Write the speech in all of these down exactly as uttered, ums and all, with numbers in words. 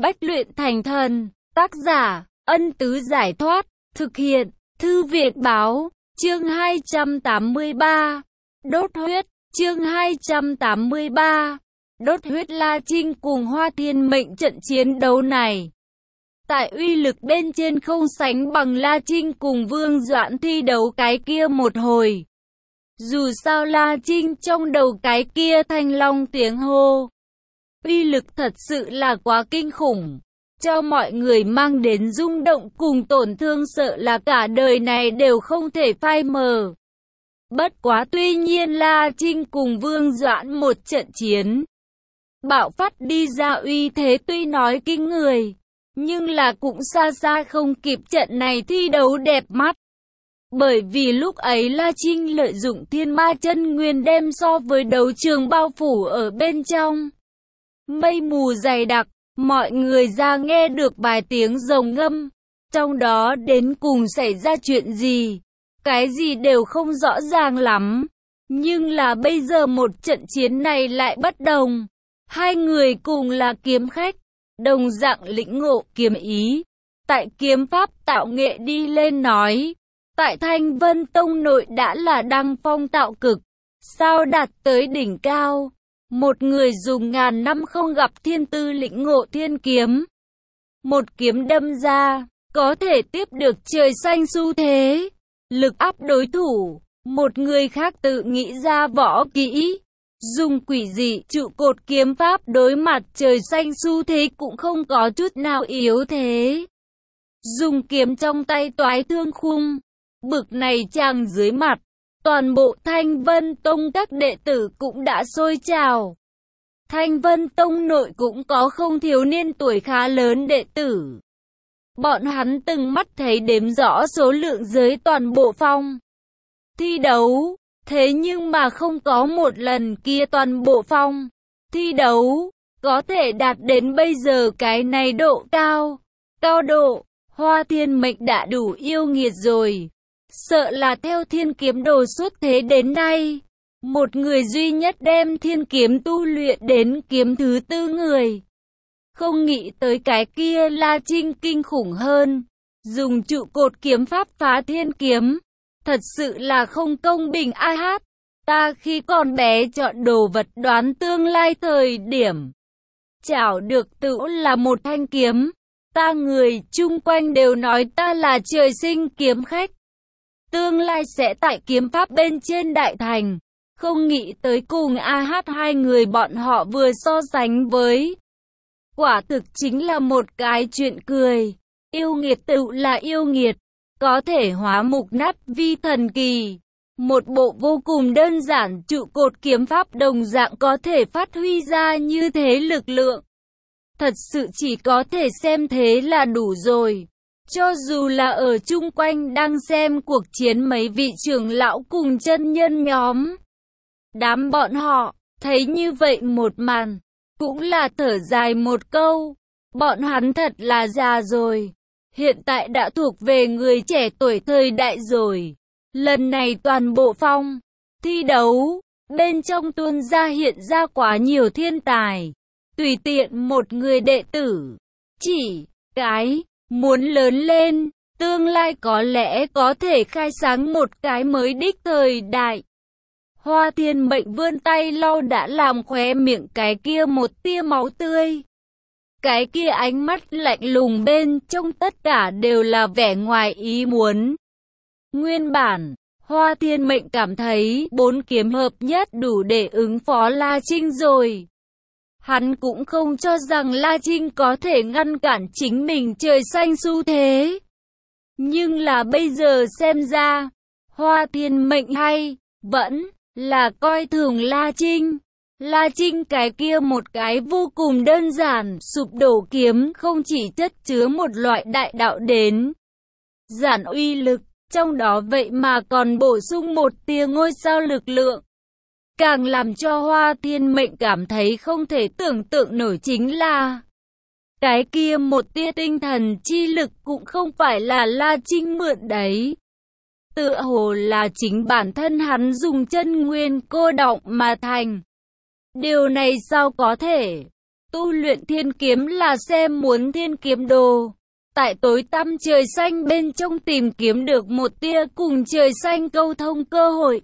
Bách luyện thành thần. Tác giả, Ân Tứ Giải Thoát. Thực hiện, Thư Viện Báo. Chương hai trăm tám mươi ba. Đốt huyết. Chương hai trăm tám mươi ba. Đốt huyết. La Trinh cùng Hoa Thiên Mệnh trận chiến đấu này, tại uy lực bên trên không sánh bằng La Trinh cùng Vương Doãn thi đấu cái kia một hồi. Dù sao La Trinh trong đầu cái kia thanh long tiếng hô, uy lực thật sự là quá kinh khủng, cho mọi người mang đến rung động cùng tổn thương sợ là cả đời này đều không thể phai mờ. Bất quá tuy nhiên La Trinh cùng Vương Doãn một trận chiến, bạo phát đi ra uy thế tuy nói kinh người, nhưng là cũng xa xa không kịp trận này thi đấu đẹp mắt. Bởi vì lúc ấy La Trinh lợi dụng thiên ma chân nguyên đem so với đấu trường bao phủ ở bên trong mây mù dày đặc, mọi người ra nghe được vài tiếng rồng ngâm, trong đó đến cùng xảy ra chuyện gì, cái gì đều không rõ ràng lắm. Nhưng là bây giờ một trận chiến này lại bất đồng, hai người cùng là kiếm khách, đồng dạng lĩnh ngộ kiếm ý, tại kiếm pháp tạo nghệ đi lên nói, tại Thanh Vân Tông nội đã là đăng phong tạo cực, sao đạt tới đỉnh cao. Một người dùng ngàn năm không gặp thiên tư lĩnh ngộ thiên kiếm, một kiếm đâm ra, có thể tiếp được trời xanh xu thế, lực áp đối thủ. Một người khác tự nghĩ ra võ kỹ, dùng quỷ dị trụ cột kiếm pháp đối mặt trời xanh xu thế cũng không có chút nào yếu thế. Dùng kiếm trong tay toái thương khung, bực này chàng dưới mặt, toàn bộ Thanh Vân Tông các đệ tử cũng đã sôi trào. Thanh Vân Tông nội cũng có không thiếu niên tuổi khá lớn đệ tử. Bọn hắn từng mắt thấy đếm rõ số lượng dưới toàn bộ phong thi đấu, thế nhưng mà không có một lần kia toàn bộ phong thi đấu có thể đạt đến bây giờ cái này độ cao. Cao độ, Hoa Thiên Mệnh đã đủ yêu nghiệt rồi. Sợ là theo thiên kiếm đồ xuất thế đến nay, một người duy nhất đem thiên kiếm tu luyện đến kiếm thứ tư người. Không nghĩ tới cái kia La Trinh kinh khủng hơn, dùng trụ cột kiếm pháp phá thiên kiếm. Thật sự là không công bình ai hát. Ta khi còn bé chọn đồ vật đoán tương lai thời điểm, chảo được tự là một thanh kiếm. Ta người chung quanh đều nói ta là trời sinh kiếm khách, tương lai sẽ tại kiếm pháp bên trên đại thành. Không nghĩ tới cùng a hát hai người bọn họ vừa so sánh với, quả thực chính là một cái chuyện cười. Yêu nghiệt tự là yêu nghiệt, có thể hóa mục nát vi thần kỳ. Một bộ vô cùng đơn giản trụ cột kiếm pháp đồng dạng có thể phát huy ra như thế lực lượng. Thật sự chỉ có thể xem thế là đủ rồi. Cho dù là ở chung quanh đang xem cuộc chiến mấy vị trưởng lão cùng chân nhân nhóm, đám bọn họ thấy như vậy một màn, cũng là thở dài một câu. Bọn hắn thật là già rồi, hiện tại đã thuộc về người trẻ tuổi thời đại rồi. Lần này toàn bộ phong thi đấu, bên trong tuôn ra hiện ra quá nhiều thiên tài. Tùy tiện một người đệ tử, chỉ cái muốn lớn lên, tương lai có lẽ có thể khai sáng một cái mới đích thời đại. Hoa Thiên Mệnh vươn tay lau đã làm khóe miệng cái kia một tia máu tươi. Cái kia ánh mắt lạnh lùng bên trong tất cả đều là vẻ ngoài ý muốn. Nguyên bản, Hoa Thiên Mệnh cảm thấy bốn kiếm hợp nhất đủ để ứng phó La Trinh rồi. Hắn cũng không cho rằng La Trinh có thể ngăn cản chính mình trời xanh xu thế. Nhưng là bây giờ xem ra, Hoa Thiên Mệnh hay vẫn là coi thường La Trinh. La Trinh cái kia một cái vô cùng đơn giản sụp đổ kiếm không chỉ chất chứa một loại đại đạo đến giản uy lực, trong đó vậy mà còn bổ sung một tia ngôi sao lực lượng. Càng làm cho Hoa Thiên Mệnh cảm thấy không thể tưởng tượng nổi chính là cái kia một tia tinh thần chi lực cũng không phải là La Trinh mượn đấy. Tựa hồ là chính bản thân hắn dùng chân nguyên cô đọng mà thành. Điều này sao có thể? Tu luyện thiên kiếm là xem muốn thiên kiếm đồ. Tại tối tăm trời xanh bên trong tìm kiếm được một tia cùng trời xanh câu thông cơ hội.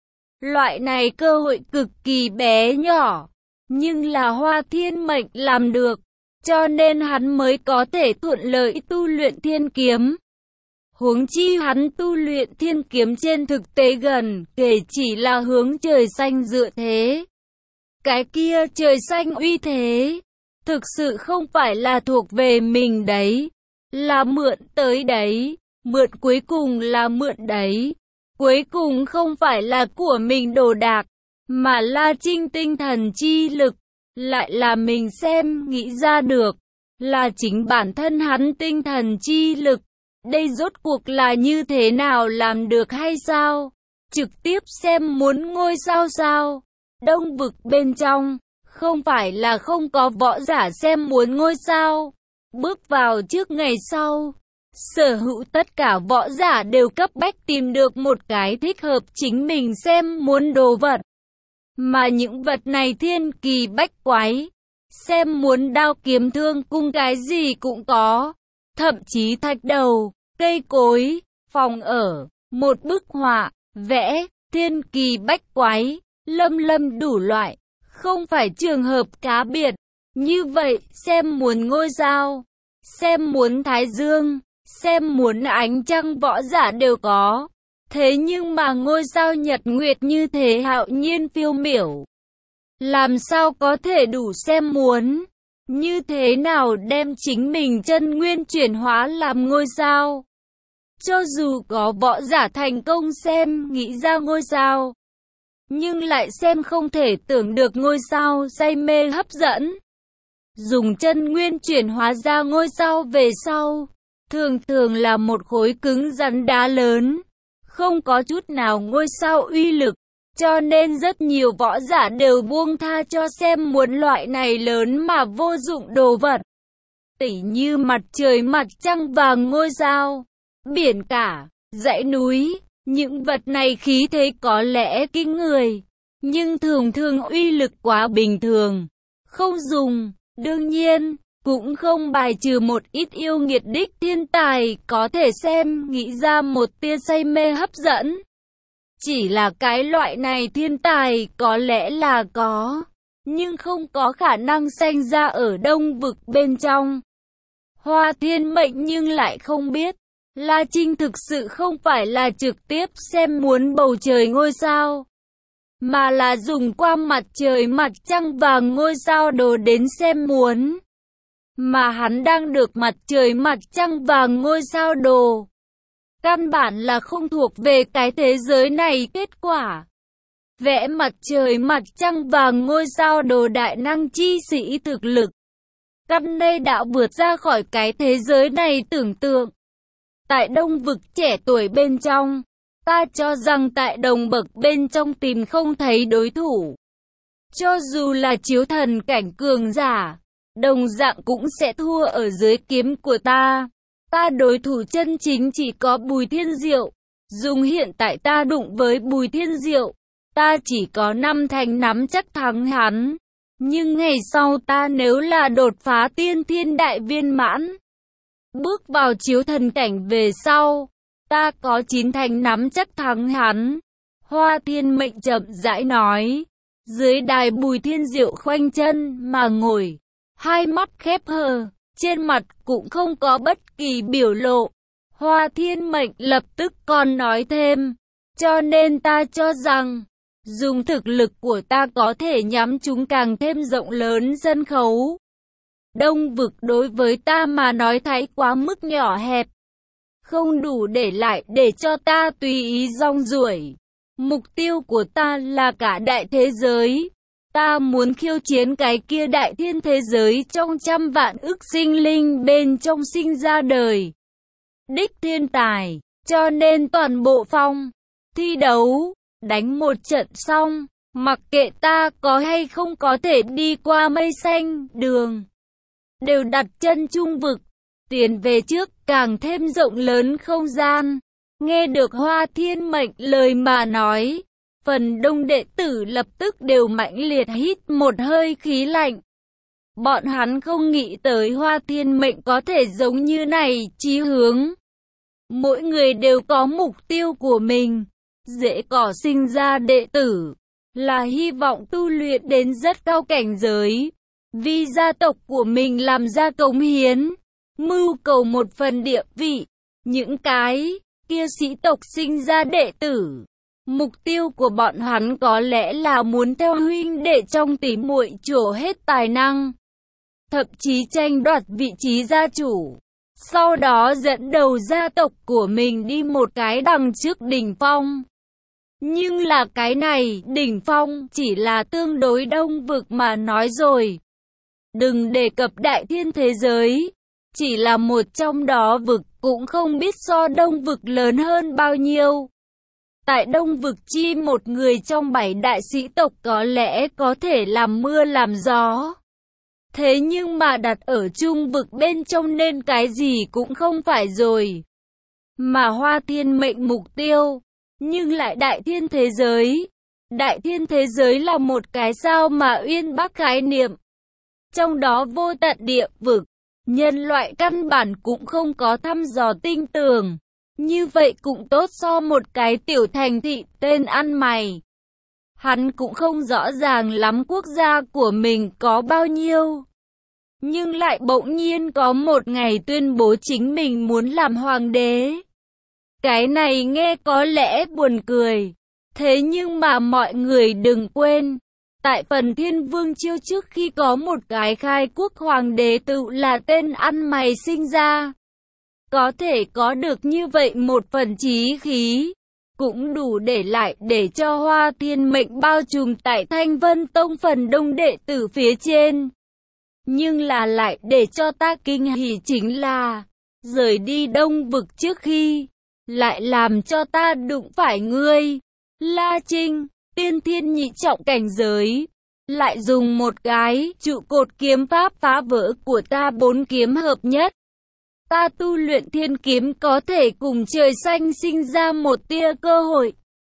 Loại này cơ hội cực kỳ bé nhỏ, nhưng là Hoa Thiên Mệnh làm được, cho nên hắn mới có thể thuận lợi tu luyện thiên kiếm. Huống chi hắn tu luyện thiên kiếm trên thực tế gần kể chỉ là hướng trời xanh dựa thế. Cái kia trời xanh uy thế, thực sự không phải là thuộc về mình đấy, là mượn tới đấy, mượn cuối cùng là mượn đấy. Cuối cùng không phải là của mình đồ đạc, mà là trinh tinh thần chi lực, lại là mình xem, nghĩ ra được, là chính bản thân hắn tinh thần chi lực. Đây rốt cuộc là như thế nào làm được hay sao? Trực tiếp xem muốn ngôi sao sao? Đông vực bên trong, không phải là không có võ giả xem muốn ngôi sao. Bước vào trước ngày sau, sở hữu tất cả võ giả đều cấp bách tìm được một cái thích hợp chính mình xem muốn đồ vật. Mà những vật này thiên kỳ bách quái, xem muốn đao kiếm thương cung cái gì cũng có. Thậm chí thạch đầu, cây cối, phòng ở, một bức họa, vẽ, thiên kỳ bách quái, lâm lâm đủ loại, không phải trường hợp cá biệt. Như vậy, xem muốn ngôi sao, xem muốn thái dương, xem muốn ánh trăng võ giả đều có. Thế nhưng mà ngôi sao nhật nguyệt như thế hạo nhiên phiêu miểu, làm sao có thể đủ xem muốn? Như thế nào đem chính mình chân nguyên chuyển hóa làm ngôi sao? Cho dù có võ giả thành công xem, nghĩ ra ngôi sao, nhưng lại xem không thể tưởng được ngôi sao say mê hấp dẫn. Dùng chân nguyên chuyển hóa ra ngôi sao về sau, thường thường là một khối cứng rắn đá lớn, không có chút nào ngôi sao uy lực, cho nên rất nhiều võ giả đều buông tha cho xem muốn loại này lớn mà vô dụng đồ vật. Tỉ như mặt trời, mặt trăng và ngôi sao, biển cả, dãy núi, những vật này khí thế có lẽ kinh người, nhưng thường thường uy lực quá bình thường, không dùng. Đương nhiên, cũng không bài trừ một ít yêu nghiệt đích thiên tài có thể xem, nghĩ ra một tia say mê hấp dẫn. Chỉ là cái loại này thiên tài có lẽ là có, nhưng không có khả năng sanh ra ở đông vực bên trong. Hoa Thiên Mệnh nhưng lại không biết, La Trinh thực sự không phải là trực tiếp xem muốn bầu trời ngôi sao, mà là dùng qua mặt trời, mặt trăng và ngôi sao đồ đến xem muốn. Mà hắn đang được mặt trời, mặt trăng và ngôi sao đồ, căn bản là không thuộc về cái thế giới này. Kết quả, vẽ mặt trời, mặt trăng và ngôi sao đồ đại năng chi sĩ thực lực, căn đây đã vượt ra khỏi cái thế giới này tưởng tượng. Tại đông vực trẻ tuổi bên trong, ta cho rằng tại đồng bậc bên trong tìm không thấy đối thủ. Cho dù là chiếu thần cảnh cường giả, đồng dạng cũng sẽ thua ở dưới kiếm của ta. Ta đối thủ chân chính chỉ có Bùi Thiên Diệu. Dùng hiện tại ta đụng với Bùi Thiên Diệu, ta chỉ có năm thành nắm chắc thắng hắn. Nhưng ngày sau ta nếu là đột phá tiên thiên đại viên mãn, bước vào chiếu thần cảnh về sau, ta có chín thành nắm chắc thắng hắn. Hoa Thiên Mệnh chậm rãi nói. Dưới đài Bùi Thiên Diệu khoanh chân mà ngồi, hai mắt khép hờ, trên mặt cũng không có bất kỳ biểu lộ. Hoa Thiên Mệnh lập tức còn nói thêm, cho nên ta cho rằng, dùng thực lực của ta có thể nhắm chúng càng thêm rộng lớn sân khấu. Đông vực đối với ta mà nói thái quá mức nhỏ hẹp, không đủ để lại để cho ta tùy ý rong ruổi. Mục tiêu của ta là cả đại thế giới. Ta muốn khiêu chiến cái kia đại thiên thế giới trong trăm vạn ức sinh linh bên trong sinh ra đời đích thiên tài. Cho nên toàn bộ phong thi đấu, đánh một trận xong, mặc kệ ta có hay không có thể đi qua mây xanh đường, đều đặt chân trung vực, tiến về trước càng thêm rộng lớn không gian. Nghe được Hoa Thiên Mệnh lời mà nói, phần đông đệ tử lập tức đều mãnh liệt hít một hơi khí lạnh. Bọn hắn không nghĩ tới Hoa Thiên Mệnh có thể giống như này, chí hướng. Mỗi người đều có mục tiêu của mình. Rễ cỏ sinh ra đệ tử, là hy vọng tu luyện đến rất cao cảnh giới. Vì gia tộc của mình làm ra cống hiến, mưu cầu một phần địa vị. Những cái kia sĩ tộc sinh ra đệ tử, mục tiêu của bọn hắn có lẽ là muốn theo huynh đệ trong tỉ muội trổ hết tài năng, thậm chí tranh đoạt vị trí gia chủ, sau đó dẫn đầu gia tộc của mình đi một cái đằng trước đỉnh phong. Nhưng là cái này, đỉnh phong, chỉ là tương đối đông vực mà nói rồi. Đừng đề cập đại thiên thế giới, chỉ là một trong đó vực cũng không biết so đông vực lớn hơn bao nhiêu. Tại đông vực chi một người trong bảy đại sĩ tộc có lẽ có thể làm mưa làm gió. Thế nhưng mà đặt ở trung vực bên trong nên cái gì cũng không phải rồi. Mà Hoa Thiên Mệnh mục tiêu, nhưng lại đại thiên thế giới. Đại thiên thế giới là một cái sao mà uyên bác khái niệm. Trong đó vô tận địa vực, nhân loại căn bản cũng không có thăm dò tinh tường. Như vậy cũng tốt so một cái tiểu thành thị tên ăn mày. Hắn cũng không rõ ràng lắm quốc gia của mình có bao nhiêu. Nhưng lại bỗng nhiên có một ngày tuyên bố chính mình muốn làm hoàng đế. Cái này nghe có lẽ buồn cười. Thế nhưng mà mọi người đừng quên. Tại phần Thiên Vương Chiêu trước khi có một cái khai quốc hoàng đế tự là tên ăn mày sinh ra. Có thể có được như vậy một phần chí khí, cũng đủ để lại để cho Hoa Thiên Mệnh bao trùm tại Thanh Vân Tông phần đông đệ tử phía trên. Nhưng là lại để cho ta kinh hỉ chính là, rời đi đông vực trước khi, lại làm cho ta đụng phải ngươi, La Trinh, tiên thiên nhị trọng cảnh giới. Lại dùng một cái trụ cột kiếm pháp phá vỡ của ta bốn kiếm hợp nhất. Ta tu luyện thiên kiếm có thể cùng trời xanh sinh ra một tia cơ hội.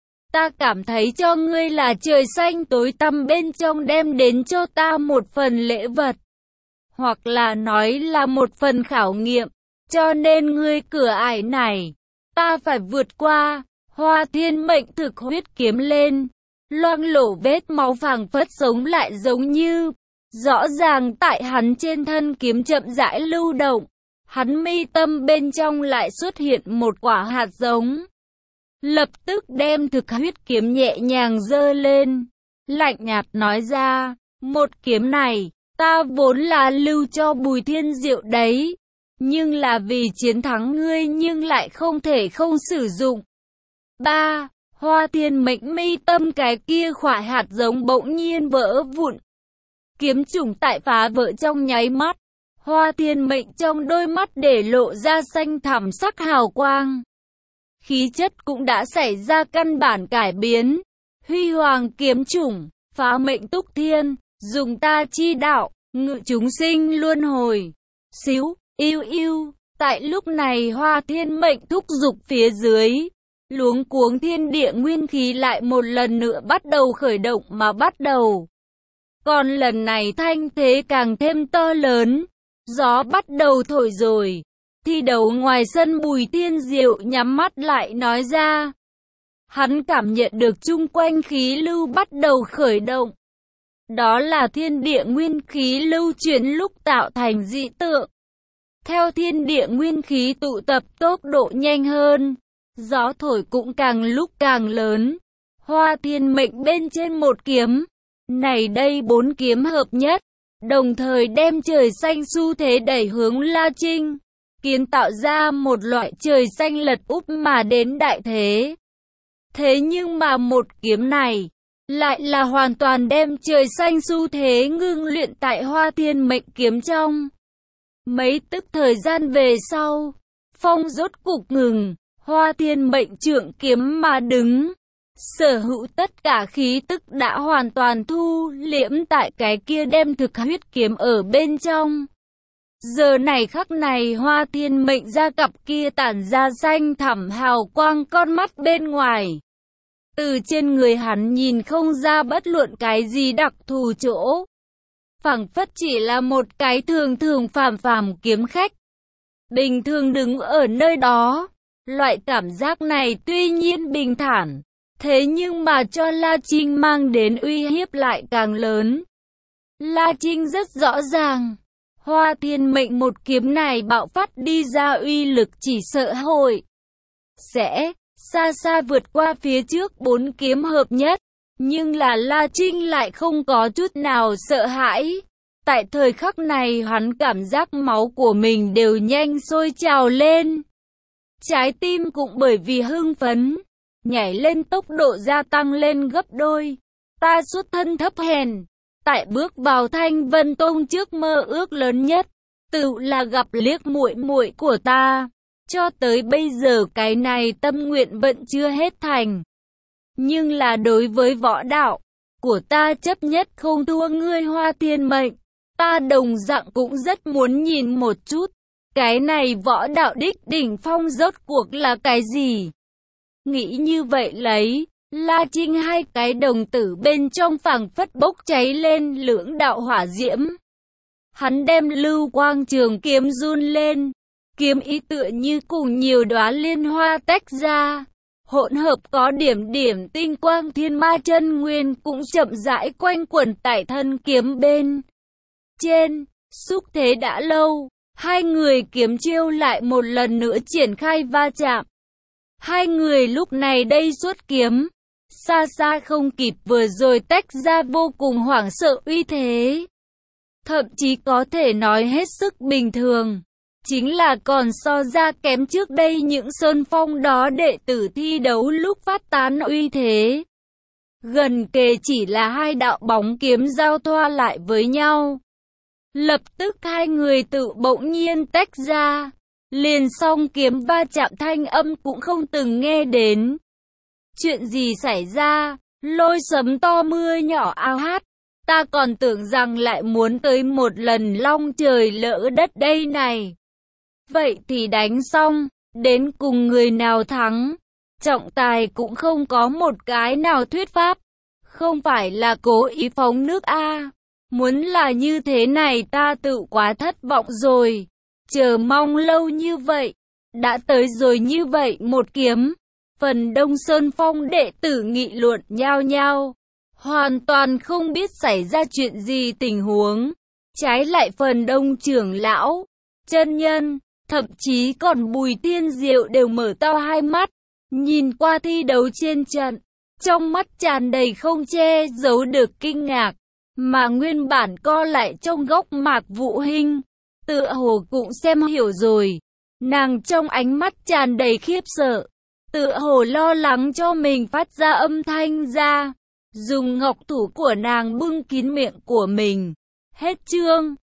Ta cảm thấy cho ngươi là trời xanh tối tăm bên trong đem đến cho ta một phần lễ vật. Hoặc là nói là một phần khảo nghiệm. Cho nên ngươi cửa ải này, ta phải vượt qua. Hoa Thiên Mệnh thực huyết kiếm lên. Loang lổ vết máu phảng phất sống lại giống như. Rõ ràng tại hắn trên thân kiếm chậm rãi lưu động. Hắn mi tâm bên trong lại xuất hiện một quả hạt giống. Lập tức đem thực huyết kiếm nhẹ nhàng giơ lên. Lạnh nhạt nói ra, một kiếm này, ta vốn là lưu cho Bùi Thiên Diệu đấy. Nhưng là vì chiến thắng ngươi nhưng lại không thể không sử dụng. ba. Hoa Thiên Mệnh mi tâm cái kia khỏa hạt giống bỗng nhiên vỡ vụn. Kiếm chủng tại phá vỡ trong nháy mắt. Hoa Thiên Mệnh trong đôi mắt để lộ ra xanh thẳm sắc hào quang. Khí chất cũng đã xảy ra căn bản cải biến. Huy hoàng kiếm chủng, phá mệnh túc thiên, dùng ta chi đạo, ngự chúng sinh luân hồi. Xíu, yêu yêu, tại lúc này Hoa Thiên Mệnh thúc giục phía dưới. Luống cuống thiên địa nguyên khí lại một lần nữa bắt đầu khởi động mà bắt đầu. Còn lần này thanh thế càng thêm to lớn. Gió bắt đầu thổi rồi. Thi đấu ngoài sân Bùi Thiên Diệu nhắm mắt lại nói ra. Hắn cảm nhận được chung quanh khí lưu bắt đầu khởi động. Đó là thiên địa nguyên khí lưu chuyển lúc tạo thành dị tượng. Theo thiên địa nguyên khí tụ tập tốc độ nhanh hơn. Gió thổi cũng càng lúc càng lớn. Hoa Thiên Mệnh bên trên một kiếm. Này đây bốn kiếm hợp nhất. Đồng thời đem trời xanh xu thế đẩy hướng La Trinh. Kiến tạo ra một loại trời xanh lật úp mà đến đại thế. Thế nhưng mà một kiếm này, lại là hoàn toàn đem trời xanh xu thế ngưng luyện tại Hoa Thiên Mệnh kiếm trong. Mấy tức thời gian về sau, phong rốt cục ngừng. Hoa Thiên Mệnh trượng kiếm mà đứng. Sở hữu tất cả khí tức đã hoàn toàn thu liễm tại cái kia đem thực huyết kiếm ở bên trong. Giờ này khắc này Hoa Thiên Mệnh ra cặp kia tản ra xanh thẳm hào quang con mắt bên ngoài. Từ trên người hắn nhìn không ra bất luận cái gì đặc thù chỗ. phảng phất chỉ là một cái thường thường phàm phàm kiếm khách bình thường đứng ở nơi đó. Loại cảm giác này tuy nhiên bình thản, thế nhưng mà cho La Trinh mang đến uy hiếp lại càng lớn. La Trinh rất rõ ràng, Hoa Thiên Mệnh một kiếm này bạo phát đi ra uy lực chỉ sợ hội sẽ xa xa vượt qua phía trước bốn kiếm hợp nhất. Nhưng là La Trinh lại không có chút nào sợ hãi. Tại thời khắc này hắn cảm giác máu của mình đều nhanh sôi trào lên. Trái tim cũng bởi vì hưng phấn, nhảy lên tốc độ gia tăng lên gấp đôi. Ta xuất thân thấp hèn, tại bước vào Thanh Vân Tông trước mơ ước lớn nhất, tự là gặp liếc muội muội của ta. Cho tới bây giờ cái này tâm nguyện vẫn chưa hết thành. Nhưng là đối với võ đạo của ta chấp nhất không thua ngươi Hoa Thiên Mệnh. Ta đồng dạng cũng rất muốn nhìn một chút, cái này võ đạo đích đỉnh phong rốt cuộc là cái gì? Nghĩ như vậy lấy, La Trinh hai cái đồng tử bên trong phảng phất bốc cháy lên lưỡng đạo hỏa diễm. Hắn đem lưu quang trường kiếm run lên, kiếm ý tựa như cùng nhiều đóa liên hoa tách ra. Hỗn hợp có điểm điểm tinh quang thiên ma chân nguyên cũng chậm rãi quanh quẩn tại thân kiếm bên trên. Xúc thế đã lâu, hai người kiếm chiêu lại một lần nữa triển khai va chạm. Hai người lúc này đây xuất kiếm, xa xa không kịp vừa rồi tách ra vô cùng hoảng sợ uy thế. Thậm chí có thể nói hết sức bình thường. Chính là còn so ra kém trước đây những sơn phong đó đệ tử thi đấu lúc phát tán uy thế. Gần kề chỉ là hai đạo bóng kiếm giao thoa lại với nhau. Lập tức hai người tự bỗng nhiên tách ra. Liền song kiếm va chạm thanh âm cũng không từng nghe đến. Chuyện gì xảy ra? Lôi sấm to mưa nhỏ ao hát. Ta còn tưởng rằng lại muốn tới một lần long trời lỡ đất đây này. Vậy thì đánh xong, đến cùng người nào thắng? Trọng tài cũng không có một cái nào thuyết pháp. Không phải là cố ý phóng nước a. Muốn là như thế này ta tự quá thất vọng rồi. Chờ mong lâu như vậy, đã tới rồi như vậy một kiếm. Phần Đông Sơn Phong đệ tử nghị luận nhao nhao, hoàn toàn không biết xảy ra chuyện gì tình huống. Trái lại phần Đông trưởng lão, chân nhân, thậm chí còn Bùi Tiên Diệu đều mở to hai mắt, nhìn qua thi đấu trên trận, trong mắt tràn đầy không che giấu được kinh ngạc, mà nguyên bản co lại trong góc Mạc Vũ Hinh, tựa hồ cũng xem hiểu rồi, nàng trong ánh mắt tràn đầy khiếp sợ, tựa hồ lo lắng cho mình phát ra âm thanh ra, dùng ngọc thủ của nàng bưng kín miệng của mình. Hết chương.